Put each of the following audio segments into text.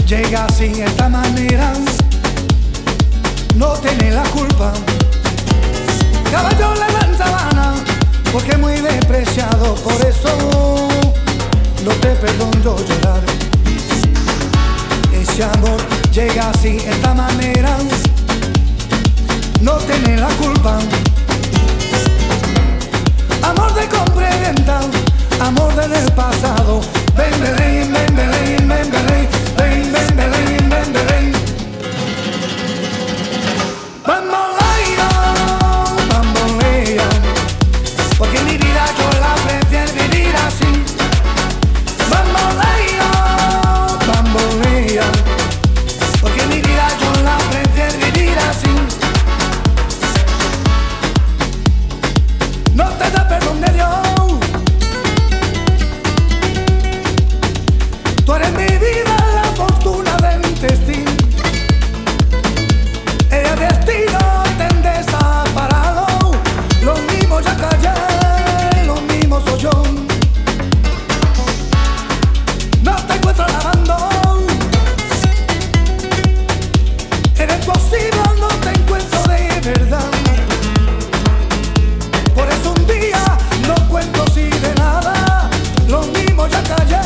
llega sin esta manera, no tiene la culpa. Caballo le dan sabana, porque es muy despreciado, por eso no te perdono llorar. Ese amor llega así, esta manera, no tiene la culpa. Amor de compra y venta, amor del pasado. Ven, Belén, ven, Belén, ven, Belén, ven, ven, Belén, ven, Belén. Bambolea, bambolea, porque mi vida yo la prefiero vivir así. Bambolea, bambolea, porque mi vida yo la prefiero vivir así. No te da perdón de Dios. Tú eres mi vida, la fortuna del destino. El destino te han desaparado. Lo mismo ya callé, lo mismo soy yo. No te encuentro lavando. Eres posible, no te encuentro de verdad. Por eso un día no cuento así de nada. Lo mismo ya callé.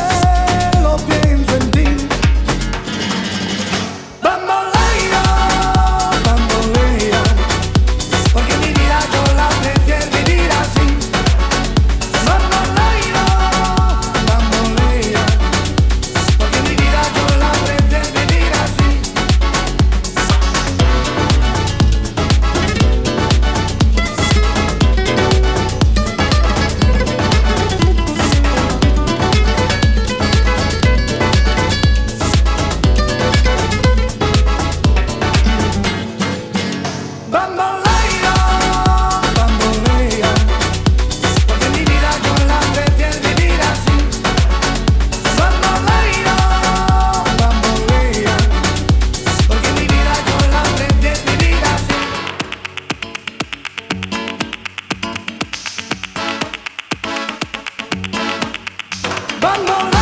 Bambolea.